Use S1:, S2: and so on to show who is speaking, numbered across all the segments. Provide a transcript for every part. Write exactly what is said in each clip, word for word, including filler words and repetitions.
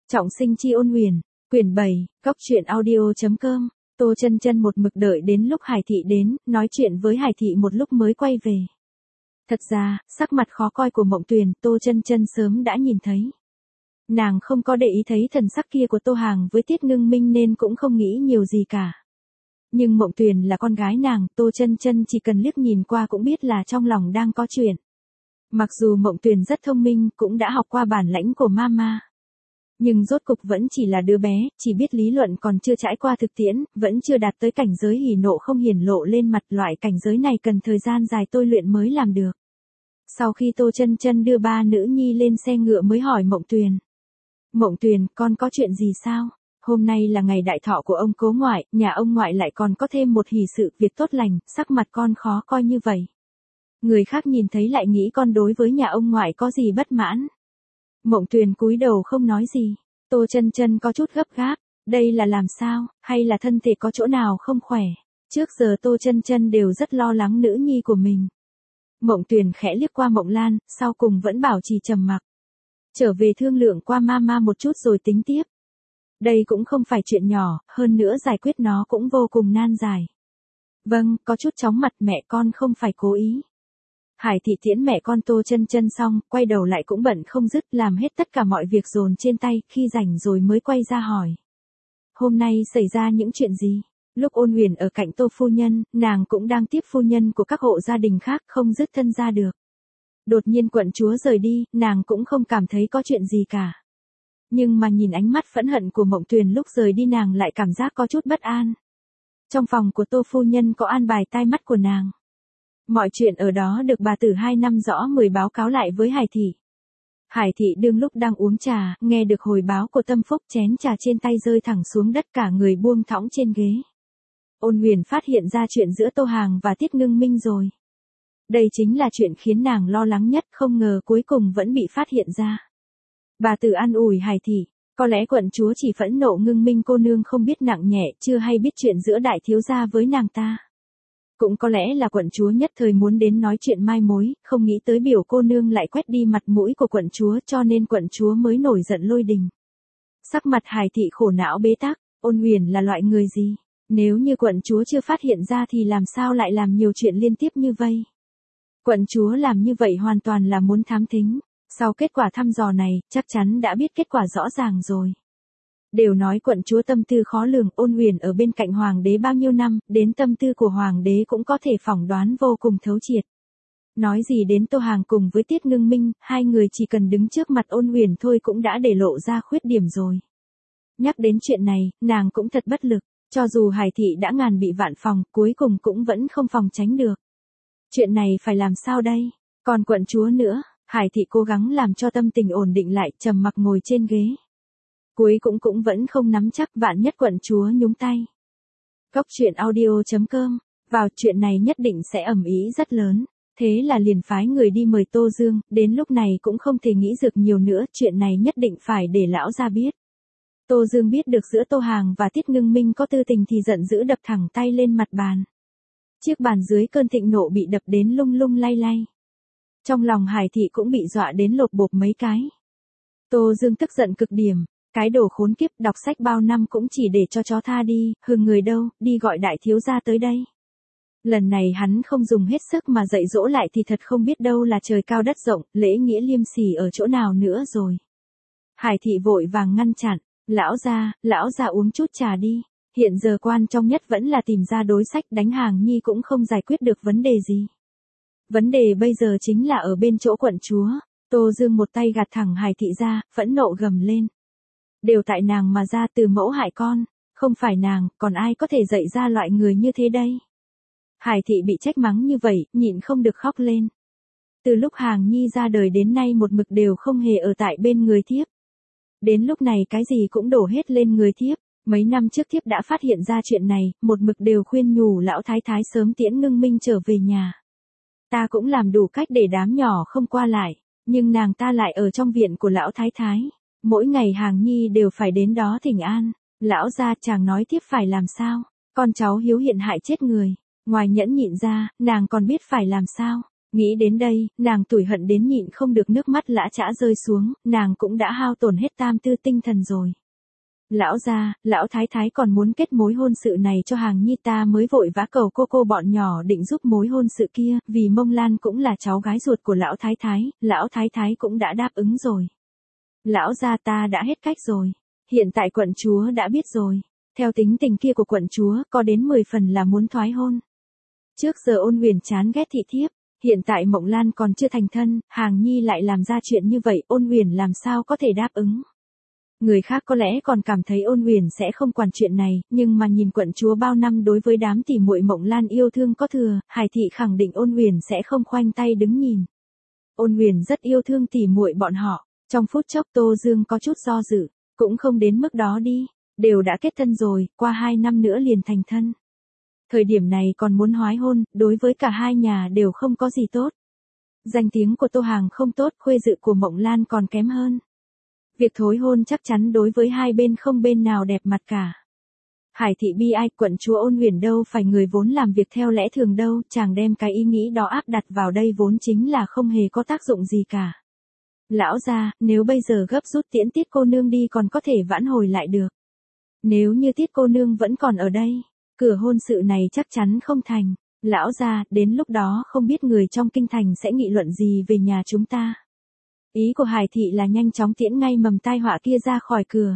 S1: Trọng sinh chi ôn huyền, quyển bảy, góc truyện audio.com, Tô Chân Chân một mực đợi đến lúc Hải Thị đến, nói chuyện với Hải Thị một lúc mới quay về. Thật ra, sắc mặt khó coi của Mộng Tuyền, Tô Chân Chân sớm đã nhìn thấy. Nàng không có để ý thấy thần sắc kia của Tô Hàng với Tiết Ngưng Minh nên cũng không nghĩ nhiều gì cả. Nhưng Mộng Tuyền là con gái nàng, Tô Chân Chân chỉ cần liếc nhìn qua cũng biết là trong lòng đang có chuyện. Mặc dù Mộng Tuyền rất thông minh, cũng đã học qua bản lãnh của mama. Nhưng rốt cục vẫn chỉ là đứa bé, chỉ biết lý luận còn chưa trải qua thực tiễn, vẫn chưa đạt tới cảnh giới hỉ nộ không hiển lộ lên mặt, loại cảnh giới này cần thời gian dài tôi luyện mới làm được. Sau khi Tô Chân Chân đưa ba nữ nhi lên xe ngựa mới hỏi Mộng Tuyền. Mộng Tuyền, con có chuyện gì sao? Hôm nay là ngày đại thọ của ông cố ngoại, nhà ông ngoại lại còn có thêm một hỷ sự, việc tốt lành, sắc mặt con khó coi như vậy. Người khác nhìn thấy lại nghĩ con đối với nhà ông ngoại có gì bất mãn. Mộng Tuyền cúi đầu không nói gì. Tô Chân Chân có chút gấp gáp, đây là làm sao, hay là thân thể có chỗ nào không khỏe? Trước giờ Tô Chân Chân đều rất lo lắng nữ nhi của mình. Mộng Tuyền khẽ liếc qua Mộng Lan, sau cùng vẫn bảo trì trầm mặc. Trở về thương lượng qua mama một chút rồi tính tiếp. Đây cũng không phải chuyện nhỏ, hơn nữa giải quyết nó cũng vô cùng nan giải. Vâng, có chút chóng mặt, mẹ con không phải cố ý. Hải Thị tiễn mẹ con Tô Chân Chân xong, quay đầu lại cũng bận không dứt, làm hết tất cả mọi việc dồn trên tay, khi rảnh rồi mới quay ra hỏi. Hôm nay xảy ra những chuyện gì? Lúc Ôn Huyền ở cạnh Tô phu nhân, nàng cũng đang tiếp phu nhân của các hộ gia đình khác, không dứt thân ra được. Đột nhiên quận chúa rời đi, nàng cũng không cảm thấy có chuyện gì cả. Nhưng mà nhìn ánh mắt phẫn hận của Mộng Tuyền lúc rời đi nàng lại cảm giác có chút bất an. Trong phòng của Tô phu nhân có an bài tai mắt của nàng. Mọi chuyện ở đó được bà tử hai năm rõ mười báo cáo lại với Hải Thị. Hải Thị đương lúc đang uống trà, nghe được hồi báo của Tâm Phúc, chén trà trên tay rơi thẳng xuống đất, cả người buông thõng trên ghế. Ôn Huyền phát hiện ra chuyện giữa Tô Hàng và Tiết Ngưng Minh rồi. Đây chính là chuyện khiến nàng lo lắng nhất, không ngờ cuối cùng vẫn bị phát hiện ra. Bà tử an ủi Hải Thị, có lẽ quận chúa chỉ phẫn nộ Ngưng Minh cô nương không biết nặng nhẹ, chưa hay biết chuyện giữa đại thiếu gia với nàng ta. Cũng có lẽ là quận chúa nhất thời muốn đến nói chuyện mai mối, không nghĩ tới biểu cô nương lại quét đi mặt mũi của quận chúa, cho nên quận chúa mới nổi giận lôi đình. Sắc mặt Hải Thị khổ não bế tắc, Ôn Huyền là loại người gì? Nếu như quận chúa chưa phát hiện ra thì làm sao lại làm nhiều chuyện liên tiếp như vậy? Quận chúa làm như vậy hoàn toàn là muốn thám thính. Sau kết quả thăm dò này, chắc chắn đã biết kết quả rõ ràng rồi. Đều nói quận chúa tâm tư khó lường, Ôn Huyền ở bên cạnh hoàng đế bao nhiêu năm, đến tâm tư của hoàng đế cũng có thể phỏng đoán vô cùng thấu triệt. Nói gì đến Tô Hàng cùng với Tiết Ngưng Minh, hai người chỉ cần đứng trước mặt Ôn Huyền thôi cũng đã để lộ ra khuyết điểm rồi. Nhắc đến chuyện này, nàng cũng thật bất lực, cho dù Hải Thị đã ngàn bị vạn phòng, cuối cùng cũng vẫn không phòng tránh được. Chuyện này phải làm sao đây? Còn quận chúa nữa, Hải Thị cố gắng làm cho tâm tình ổn định lại, trầm mặc ngồi trên ghế. Cuối cũng cũng vẫn không nắm chắc, vạn nhất quận chúa nhúng tay. Góc truyện audio.com, vào chuyện này nhất định sẽ ầm ĩ rất lớn, thế là liền phái người đi mời Tô Dương, đến lúc này cũng không thể nghĩ dược nhiều nữa, chuyện này nhất định phải để lão gia biết. Tô Dương biết được giữa Tô Hàng và Tiết Ngưng Minh có tư tình thì giận dữ đập thẳng tay lên mặt bàn. Chiếc bàn dưới cơn thịnh nộ bị đập đến lung lung lay lay. Trong lòng Hải Thị cũng bị dọa đến lột bột mấy cái. Tô Dương tức giận cực điểm. Cái đồ khốn kiếp, đọc sách bao năm cũng chỉ để cho chó tha đi, hừ người đâu, đi gọi đại thiếu gia tới đây. Lần này hắn không dùng hết sức mà dạy dỗ lại thì thật không biết đâu là trời cao đất rộng, lễ nghĩa liêm sỉ ở chỗ nào nữa rồi. Hải Thị vội vàng ngăn chặn, lão gia, lão gia uống chút trà đi, hiện giờ quan trọng nhất vẫn là tìm ra đối sách, đánh Hàng Nhi cũng không giải quyết được vấn đề gì. Vấn đề bây giờ chính là ở bên chỗ quận chúa. Tô Dương một tay gạt thẳng Hải Thị ra, phẫn nộ gầm lên. Đều tại nàng mà ra, từ mẫu hại con, không phải nàng, còn ai có thể dạy ra loại người như thế đây? Hải Thị bị trách mắng như vậy, nhịn không được khóc lên. Từ lúc Hàng Nhi ra đời đến nay một mực đều không hề ở tại bên người thiếp. Đến lúc này cái gì cũng đổ hết lên người thiếp, mấy năm trước thiếp đã phát hiện ra chuyện này, một mực đều khuyên nhủ lão thái thái sớm tiễn Ngưng Minh trở về nhà. Ta cũng làm đủ cách để đám nhỏ không qua lại, nhưng nàng ta lại ở trong viện của lão thái thái. Mỗi ngày Hàng Nhi đều phải đến đó thỉnh an, lão gia chàng nói thiếp phải làm sao, con cháu hiếu hiện hại chết người, ngoài nhẫn nhịn ra, nàng còn biết phải làm sao, Nghĩ đến đây, nàng tủi hận đến nhịn không được nước mắt lã chã rơi xuống, nàng cũng đã hao tổn hết tam tư tinh thần rồi. Lão gia, lão thái thái còn muốn kết mối hôn sự này cho Hàng Nhi, ta mới vội vã cầu cô cô bọn nhỏ định giúp mối hôn sự kia, vì Mông Lan cũng là cháu gái ruột của lão thái thái, lão thái thái cũng đã đáp ứng rồi. Lão gia, ta đã hết cách rồi. Hiện tại quận chúa đã biết rồi. Theo tính tình kia của quận chúa, có đến mười phần là muốn thoái hôn. Trước giờ Ôn Huyền chán ghét thị thiếp, hiện tại Mộng Lan còn chưa thành thân, Hàng Nhi lại làm ra chuyện như vậy, Ôn Huyền làm sao có thể đáp ứng. Người khác có lẽ còn cảm thấy Ôn Huyền sẽ không quản chuyện này, nhưng mà nhìn quận chúa bao năm đối với đám tỉ muội Mộng Lan yêu thương có thừa, Hải thị khẳng định Ôn Huyền sẽ không khoanh tay đứng nhìn. Ôn Huyền rất yêu thương tỉ muội bọn họ. Trong phút chốc Tô Dương có chút do dự, cũng không đến mức đó đi, đều đã kết thân rồi, qua hai năm nữa liền thành thân. Thời điểm này còn muốn hoái hôn, đối với cả hai nhà đều không có gì tốt. Danh tiếng của Tô Hàng không tốt, khuê dự của Mộng Lan còn kém hơn. Việc thối hôn chắc chắn đối với hai bên không bên nào đẹp mặt cả. Hải thị bi ai, quận chúa Ôn Huyền đâu phải người vốn làm việc theo lẽ thường đâu, chàng đem cái ý nghĩ đó áp đặt vào đây vốn chính là không hề có tác dụng gì cả. Lão gia, nếu bây giờ gấp rút tiễn Tiết cô nương đi còn có thể vãn hồi lại được. Nếu như Tiết cô nương vẫn còn ở đây, cửa hôn sự này chắc chắn không thành. Lão gia, đến lúc đó không biết người trong kinh thành sẽ nghị luận gì về nhà chúng ta. Ý của Hải thị là nhanh chóng tiễn ngay mầm tai họa kia ra khỏi cửa.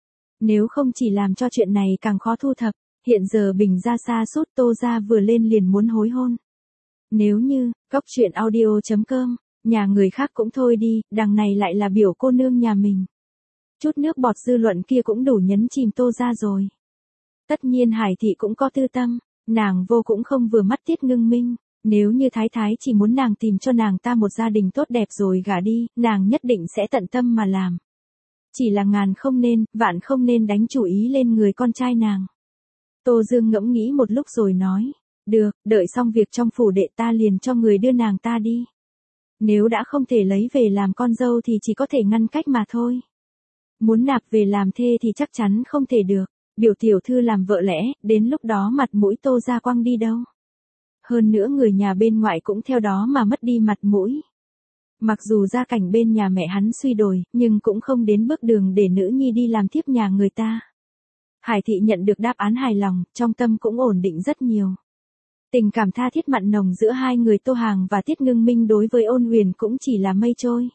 S1: Nếu không chỉ làm cho chuyện này càng khó thu thập, hiện giờ Bình gia xa sút Tô gia vừa lên liền muốn hối hôn. Nếu như, cóc truyện audio chấm com, nhà người khác cũng thôi đi, đằng này lại là biểu cô nương nhà mình. Chút nước bọt dư luận kia cũng đủ nhấn chìm Tô gia rồi. Tất nhiên Hải thị cũng có tư tâm, nàng vô cũng không vừa mắt Tiết Ngưng Minh. Nếu như thái thái chỉ muốn nàng tìm cho nàng ta một gia đình tốt đẹp rồi gả đi, nàng nhất định sẽ tận tâm mà làm. Chỉ là ngàn không nên, vạn không nên đánh chủ ý lên người con trai nàng. Tô Dương ngẫm nghĩ một lúc rồi nói, được, đợi xong việc trong phủ đệ ta liền cho người đưa nàng ta đi. Nếu đã không thể lấy về làm con dâu thì chỉ có thể ngăn cách mà thôi. Muốn nạp về làm thê thì chắc chắn không thể được, biểu tiểu thư làm vợ lẽ, đến lúc đó mặt mũi Tô gia quăng đi đâu. Hơn nữa người nhà bên ngoại cũng theo đó mà mất đi mặt mũi. Mặc dù gia cảnh bên nhà mẹ hắn suy đồi, nhưng cũng không đến bước đường để nữ nhi đi làm tiếp nhà người ta. Hải thị nhận được đáp án hài lòng, trong tâm cũng ổn định rất nhiều. Tình cảm tha thiết mặn nồng giữa hai người Tô Hàng và Tiết Ngưng Minh đối với Ôn Huyền cũng chỉ là mây trôi.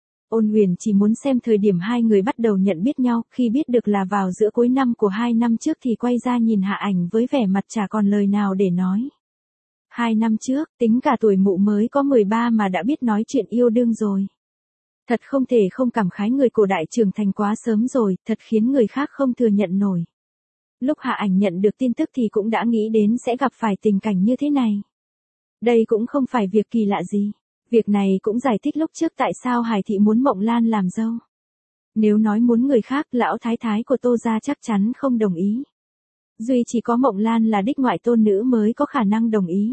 S1: Ôn Huyền chỉ muốn xem thời điểm hai người bắt đầu nhận biết nhau, khi biết được là vào giữa cuối năm của hai năm trước thì quay ra nhìn Hạ Ảnh với vẻ mặt chả còn lời nào để nói. Hai năm trước, tính cả tuổi mụ mới có mười ba mà đã biết nói chuyện yêu đương rồi. Thật không thể không cảm khái người cổ đại trưởng thành quá sớm rồi, thật khiến người khác không thừa nhận nổi. Lúc Hạ Ảnh nhận được tin tức thì cũng đã nghĩ đến sẽ gặp phải tình cảnh như thế này. Đây cũng không phải việc kỳ lạ gì. Việc này cũng giải thích lúc trước tại sao Hải thị muốn Mộng Lan làm dâu. Nếu nói muốn người khác, lão thái thái của Tô gia chắc chắn không đồng ý. Duy chỉ có Mộng Lan là đích ngoại tôn nữ mới có khả năng đồng ý.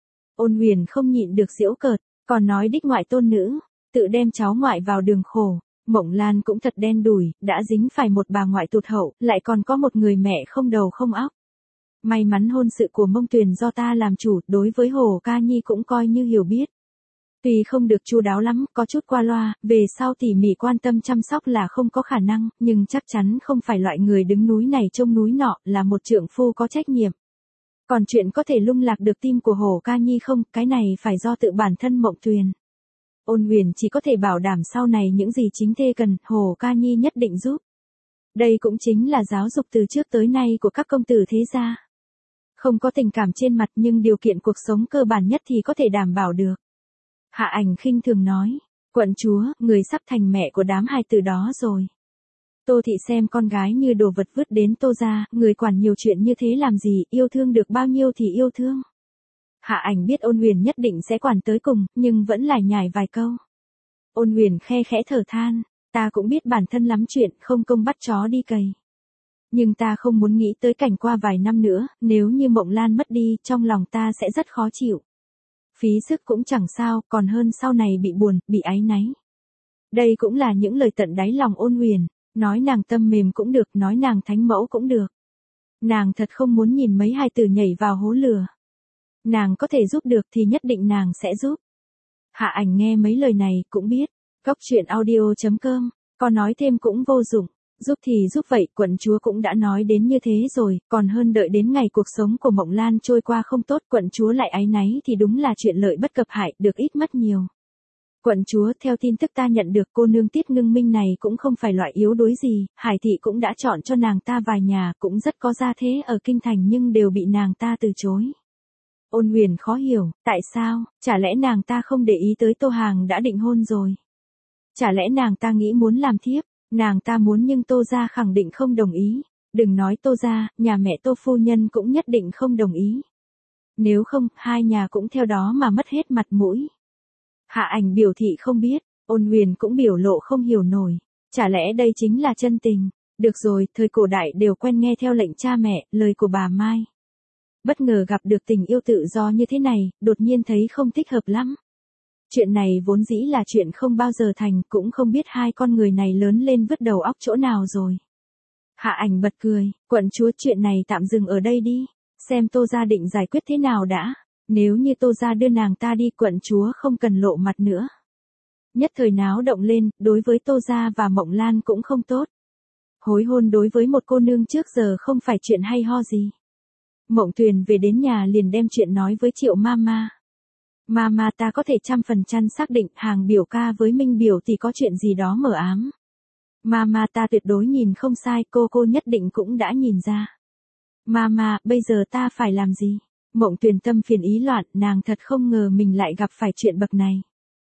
S1: Ôn Huyền không nhịn được giễu cợt, còn nói đích ngoại tôn nữ, tự đem cháu ngoại vào đường khổ. Mộng Lan cũng thật đen đủi, đã dính phải một bà ngoại tụt hậu, lại còn có một người mẹ không đầu không óc. May mắn hôn sự của Mông Tuyền do ta làm chủ, đối với Hồ Ca Nhi cũng coi như hiểu biết. Tuy không được chu đáo lắm, có chút qua loa, về sau tỉ mỉ quan tâm chăm sóc là không có khả năng, nhưng chắc chắn không phải loại người đứng núi này trông núi nọ, là một trượng phu có trách nhiệm. Còn chuyện có thể lung lạc được tim của Hồ Ca Nhi không, cái này phải do tự bản thân Mộng Tuyền. Ôn Huyền chỉ có thể bảo đảm sau này những gì chính thê cần, Hồ Ca Nhi nhất định giúp. Đây cũng chính là giáo dục từ trước tới nay của các công tử thế gia. Không có tình cảm trên mặt nhưng điều kiện cuộc sống cơ bản nhất thì có thể đảm bảo được. Hạ Ảnh khinh thường nói, quận chúa, người sắp thành mẹ của đám hài tử đó rồi. Tô thị xem con gái như đồ vật vứt đến Tô gia, người quản nhiều chuyện như thế làm gì, yêu thương được bao nhiêu thì yêu thương. Hạ Ảnh biết Ôn Huyền nhất định sẽ quản tới cùng, nhưng vẫn lải nhải vài câu. Ôn Huyền khe khẽ thở than, ta cũng biết bản thân lắm chuyện, không công bắt chó đi cày. Nhưng ta không muốn nghĩ tới cảnh qua vài năm nữa, nếu như Mộng Lan mất đi, trong lòng ta sẽ rất khó chịu. Phí sức cũng chẳng sao, còn hơn sau này bị buồn, bị áy náy. Đây cũng là những lời tận đáy lòng Ôn Huyền, nói nàng tâm mềm cũng được, nói nàng thánh mẫu cũng được. Nàng thật không muốn nhìn mấy hài tử nhảy vào hố lửa. Nàng có thể giúp được thì nhất định nàng sẽ giúp. Hạ Ảnh nghe mấy lời này cũng biết, góc truyện audio chấm com, có nói thêm cũng vô dụng, giúp thì giúp vậy, quận chúa cũng đã nói đến như thế rồi, còn hơn đợi đến ngày cuộc sống của Mộng Lan trôi qua không tốt, quận chúa lại áy náy thì đúng là chuyện lợi bất cập hại, được ít mất nhiều. Quận chúa, theo tin tức ta nhận được, cô nương Tiết Ngưng Minh này cũng không phải loại yếu đuối gì, Hải thị cũng đã chọn cho nàng ta vài nhà, cũng rất có gia thế ở kinh thành nhưng đều bị nàng ta từ chối. Ôn Huyền khó hiểu, tại sao, chả lẽ nàng ta không để ý tới Tô Hàng đã định hôn rồi? Chả lẽ nàng ta nghĩ muốn làm thiếp, nàng ta muốn nhưng Tô gia khẳng định không đồng ý, đừng nói Tô gia, nhà mẹ Tô phu nhân cũng nhất định không đồng ý. Nếu không, hai nhà cũng theo đó mà mất hết mặt mũi. Hạ Ảnh biểu thị không biết, Ôn Huyền cũng biểu lộ không hiểu nổi, chả lẽ đây chính là chân tình? Được rồi, thời cổ đại đều quen nghe theo lệnh cha mẹ, lời của bà Mai. Bất ngờ gặp được tình yêu tự do như thế này, đột nhiên thấy không thích hợp lắm. Chuyện này vốn dĩ là chuyện không bao giờ thành, cũng không biết hai con người này lớn lên vứt đầu óc chỗ nào rồi. Hạ Ảnh bật cười, quận chúa, chuyện này tạm dừng ở đây đi, xem Tô gia định giải quyết thế nào đã. Nếu như Tô gia đưa nàng ta đi, quận chúa không cần lộ mặt nữa. Nhất thời náo động lên, đối với Tô gia và Mộng Lan cũng không tốt. Hối hôn đối với một cô nương trước giờ không phải chuyện hay ho gì. Mộng Tuyền về đến nhà liền đem chuyện nói với Triệu Mama. Mama, ta có thể trăm phần trăm xác định Hàng biểu ca với Minh biểu thì có chuyện gì đó mờ ám. Mama, ta tuyệt đối nhìn không sai, cô cô nhất định cũng đã nhìn ra. Mama, bây giờ ta phải làm gì? Mộng Tuyền tâm phiền ý loạn, nàng thật không ngờ mình lại gặp phải chuyện bậc này.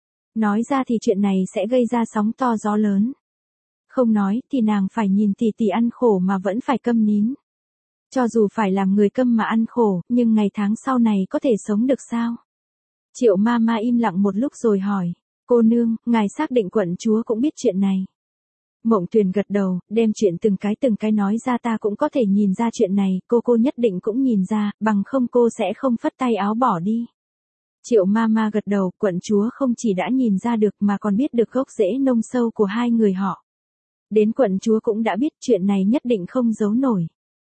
S1: Nói ra thì chuyện này sẽ gây ra sóng to gió lớn. Không nói thì nàng phải nhìn tỷ tỷ ăn khổ mà vẫn phải câm nín. Cho dù phải làm người câm mà ăn khổ, nhưng ngày tháng sau này có thể sống được sao? Triệu Mama im lặng một lúc rồi hỏi, cô nương, ngài xác định quận chúa cũng biết chuyện này. Mộng Tuyền gật đầu, đem chuyện từng cái từng cái nói ra, ta cũng có thể nhìn ra chuyện này, cô cô nhất định cũng nhìn ra, bằng không cô sẽ không phất tay áo bỏ đi. Triệu Mama gật đầu, quận chúa không chỉ đã nhìn ra được mà còn biết được gốc rễ nông sâu của hai người họ. Đến quận chúa cũng đã biết chuyện này nhất định không giấu nổi.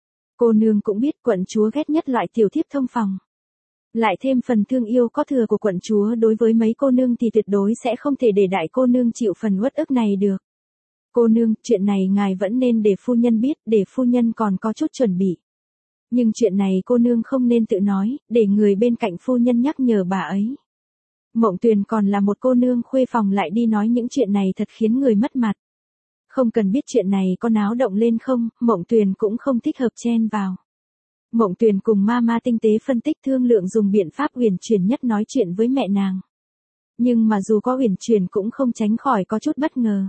S1: Cô nương cũng biết quận chúa ghét nhất loại tiểu thiếp thông phòng. Lại thêm phần thương yêu có thừa của quận chúa đối với mấy cô nương thì tuyệt đối sẽ không thể để đại cô nương chịu phần uất ức này được. Cô nương, chuyện này ngài vẫn nên để phu nhân biết, để phu nhân còn có chút chuẩn bị. Nhưng chuyện này cô nương không nên tự nói, để người bên cạnh phu nhân nhắc nhở bà ấy. Mộng Tuyền còn là một cô nương khuê phòng lại đi nói những chuyện này thật khiến người mất mặt. Không cần biết chuyện này có náo động lên không, Mộng Tuyền cũng không thích hợp chen vào. Mộng Tuyền cùng Mama tinh tế phân tích thương lượng dùng biện pháp uyển chuyển nhất nói chuyện với mẹ nàng. Nhưng mà dù có uyển chuyển cũng không tránh khỏi có chút bất ngờ.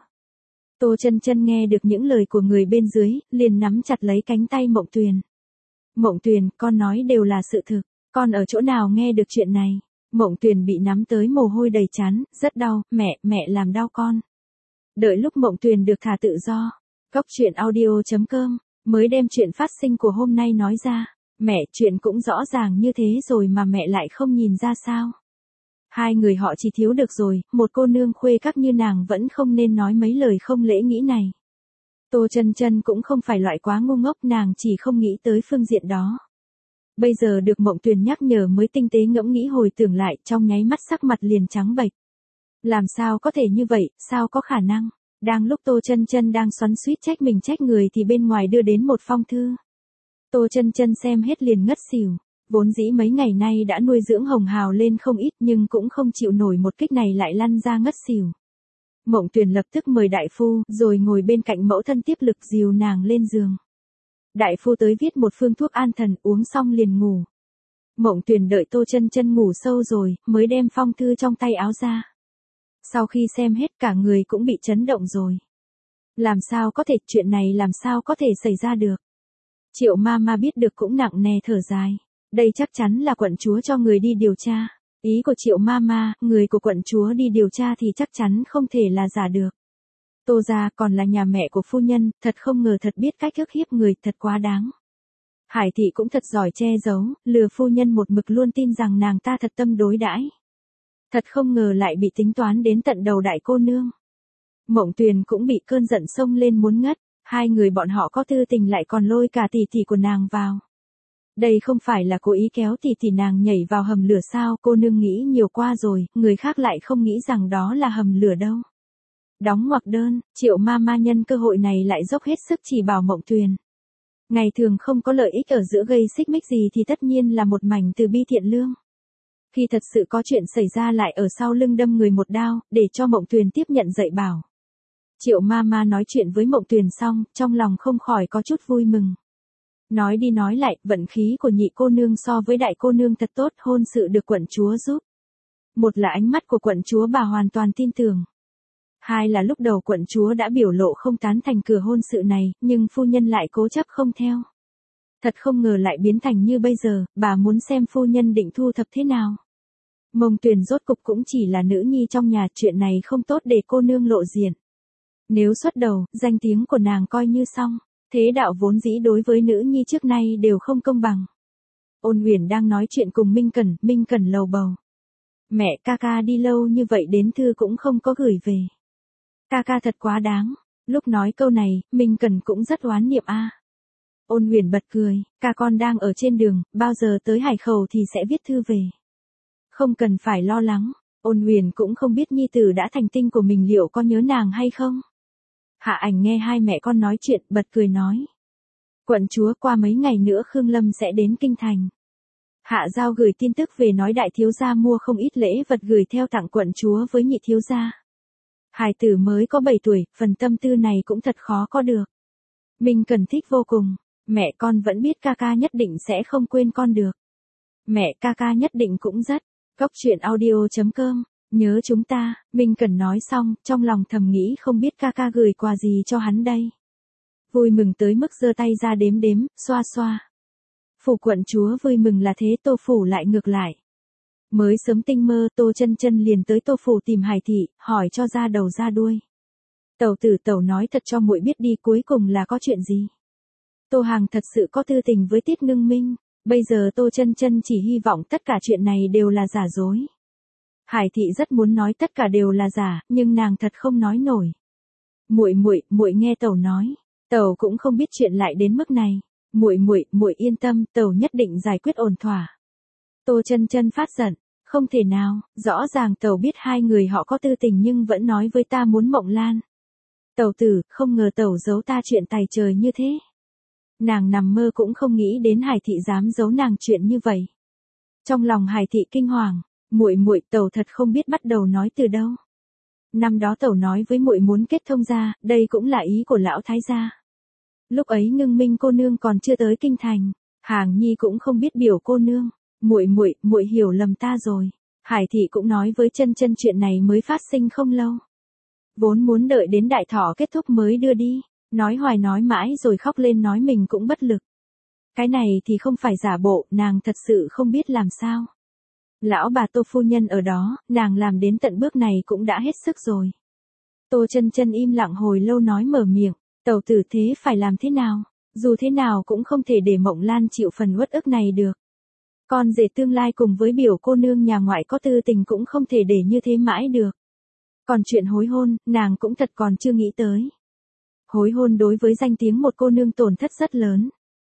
S1: Tô Chân Chân nghe được những lời của người bên dưới, liền nắm chặt lấy cánh tay Mộng Tuyền. Mộng Tuyền, con nói đều là sự thực, con ở chỗ nào nghe được chuyện này? Mộng Tuyền bị nắm tới mồ hôi đầy trán, rất đau, mẹ, mẹ làm đau con. Đợi lúc Mộng Tuyền được thả tự do, góc truyện audio chấm com mới đem chuyện phát sinh của hôm nay nói ra. Mẹ, chuyện cũng rõ ràng như thế rồi mà mẹ lại không nhìn ra sao? Hai người họ chỉ thiếu được rồi, một cô nương khuê các như nàng vẫn không nên nói mấy lời không lễ nghĩ này. Tô Chân Chân cũng không phải loại quá ngu ngốc, nàng chỉ không nghĩ tới phương diện đó. Bây giờ được Mộng Tuyền nhắc nhở mới tinh tế ngẫm nghĩ hồi tưởng lại, trong nháy mắt sắc mặt liền trắng bệch. Làm sao có thể như vậy, sao có khả năng? Đang lúc Tô Chân Chân đang xoắn xuýt trách mình trách người thì bên ngoài đưa đến một phong thư. Tô Chân Chân xem hết liền ngất xỉu, vốn dĩ mấy ngày nay đã nuôi dưỡng hồng hào lên không ít nhưng cũng không chịu nổi một kích này lại lăn ra ngất xỉu. Mộng Tuyền lập tức mời đại phu, rồi ngồi bên cạnh mẫu thân tiếp lực dìu nàng lên giường. Đại phu tới viết một phương thuốc an thần, uống xong liền ngủ. Mộng Tuyền đợi Tô Chân Chân ngủ sâu rồi, mới đem phong thư trong tay áo ra. Sau khi xem hết cả người cũng bị chấn động rồi. Làm sao có thể, chuyện này làm sao có thể xảy ra được? Triệu Mama biết được cũng nặng nề thở dài. Đây chắc chắn là quận chúa cho người đi điều tra. Ý của Triệu Mama, người của quận chúa đi điều tra thì chắc chắn không thể là giả được. Tô gia còn là nhà mẹ của phu nhân, thật không ngờ thật biết cách ức hiếp người, thật quá đáng. Hải thị cũng thật giỏi che giấu, lừa phu nhân một mực luôn tin rằng nàng ta thật tâm đối đãi. Thật không ngờ lại bị tính toán đến tận đầu đại cô nương. Mộng Tuyền cũng bị cơn giận xông lên muốn ngất, hai người bọn họ có tư tình lại còn lôi cả tỷ tỷ của nàng vào. Đây không phải là cố ý kéo tỷ tỷ nàng nhảy vào hầm lửa sao, cô nương nghĩ nhiều qua rồi, người khác lại không nghĩ rằng đó là hầm lửa đâu. Đóng ngoặc đơn, Triệu ma ma nhân cơ hội này lại dốc hết sức chỉ bảo Mộng Tuyền. Ngày thường không có lợi ích ở giữa gây xích mích gì thì tất nhiên là một mảnh từ bi thiện lương. Khi thật sự có chuyện xảy ra lại ở sau lưng đâm người một đao, để cho Mộng Tuyền tiếp nhận dạy bảo. Triệu ma ma nói chuyện với Mộng Tuyền xong, trong lòng không khỏi có chút vui mừng. Nói đi nói lại, vận khí của nhị cô nương so với đại cô nương thật tốt, hôn sự được quận chúa giúp. Một là ánh mắt của quận chúa bà hoàn toàn tin tưởng. Hai là lúc đầu quận chúa đã biểu lộ không tán thành cửa hôn sự này, nhưng phu nhân lại cố chấp không theo. Thật không ngờ lại biến thành như bây giờ, bà muốn xem phu nhân định thu thập thế nào. Mộng Tuyền rốt cục cũng chỉ là nữ nhi trong nhà, chuyện này không tốt để cô nương lộ diện. Nếu xuất đầu, danh tiếng của nàng coi như xong. Thế đạo vốn dĩ đối với nữ nhi trước nay đều không công bằng. Ôn Uyển đang nói chuyện cùng Minh Cẩn, Minh Cẩn lầu bầu. Mẹ, ca ca đi lâu như vậy đến thư cũng không có gửi về. Ca ca thật quá đáng. Lúc nói câu này, Minh Cẩn cũng rất oán niệm a. À. Ôn Uyển bật cười, ca con đang ở trên đường, bao giờ tới Hải Khẩu thì sẽ viết thư về. Không cần phải lo lắng, Ôn Uyển cũng không biết nhi tử đã thành tinh của mình liệu có nhớ nàng hay không. Hạ Ảnh nghe hai mẹ con nói chuyện, bật cười nói. Quận chúa, qua mấy ngày nữa Khương Lâm sẽ đến kinh thành. Hạ Giao gửi tin tức về nói đại thiếu gia mua không ít lễ vật gửi theo tặng quận chúa với nhị thiếu gia. Hài tử mới có bảy tuổi, phần tâm tư này cũng thật khó có được. Mình cần thích vô cùng, mẹ con vẫn biết ca ca nhất định sẽ không quên con được. Mẹ, ca ca nhất định cũng rất. Cốc truyện audio chấm com. Nhớ chúng ta, Minh Cần nói xong, trong lòng thầm nghĩ không biết ca ca gửi quà gì cho hắn đây. Vui mừng tới mức giơ tay ra đếm đếm, xoa xoa. Phủ quận chúa vui mừng là thế, Tô Phủ lại ngược lại. Mới sớm tinh mơ, Tô Chân Chân liền tới Tô Phủ tìm Hải thị, hỏi cho ra đầu ra đuôi. Tẩu tử tẩu nói thật cho muội biết đi, cuối cùng là có chuyện gì. Tô Hằng thật sự có tư tình với Tiết Ngưng Minh, bây giờ Tô Chân Chân chỉ hy vọng tất cả chuyện này đều là giả dối. Hải thị rất muốn nói tất cả đều là giả, nhưng nàng thật không nói nổi. Muội muội, muội nghe tẩu nói, tẩu cũng không biết chuyện lại đến mức này. Muội muội, muội yên tâm, tẩu nhất định giải quyết ổn thỏa. Tô Chân Chân phát giận, không thể nào, rõ ràng tẩu biết hai người họ có tư tình nhưng vẫn nói với ta muốn Mộng Lan. Tẩu tử, không ngờ tẩu giấu ta chuyện tài trời như thế. Nàng nằm mơ cũng không nghĩ đến Hải thị dám giấu nàng chuyện như vậy. Trong lòng Hải thị kinh hoàng. Muội muội, tẩu thật không biết bắt đầu nói từ đâu. Năm đó tẩu nói với muội muốn kết thông gia, đây cũng là ý của lão thái gia. Lúc ấy Ngưng Minh cô nương còn chưa tới kinh thành, Hàng Nhi cũng không biết biểu cô nương. Muội muội, muội hiểu lầm ta rồi. Hải thị cũng nói với Chân Chân chuyện này mới phát sinh không lâu. Vốn muốn đợi đến đại thọ kết thúc mới đưa đi, nói hoài nói mãi rồi khóc lên nói mình cũng bất lực. Cái này thì không phải giả bộ, nàng thật sự không biết làm sao. Lão bà Tô phu nhân ở đó, nàng làm đến tận bước này cũng đã hết sức rồi. Tô Chân Chân im lặng hồi lâu nói mở miệng, tẩu tử thế phải làm thế nào, dù thế nào cũng không thể để Mộng Lan chịu phần uất ức này được. Con rể tương lai cùng với biểu cô nương nhà ngoại có tư tình cũng không thể để như thế mãi được. Còn chuyện hối hôn, nàng cũng thật còn chưa nghĩ tới. Hối hôn đối với danh tiếng một cô nương tổn thất rất lớn.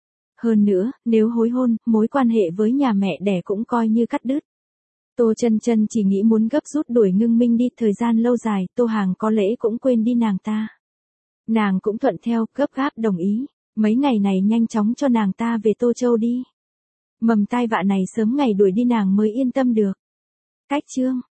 S1: Hơn nữa, nếu hối hôn, mối quan hệ với nhà mẹ đẻ cũng coi như cắt đứt. Tô Chân Chân chỉ nghĩ muốn gấp rút đuổi Ngưng Minh đi, thời gian lâu dài, Tô Hằng có lẽ cũng quên đi nàng ta. Nàng cũng thuận theo, gấp gáp đồng ý, mấy ngày này nhanh chóng cho nàng ta về Tô Châu đi. Mầm tai vạ này sớm ngày đuổi đi nàng mới yên tâm được. Cách chương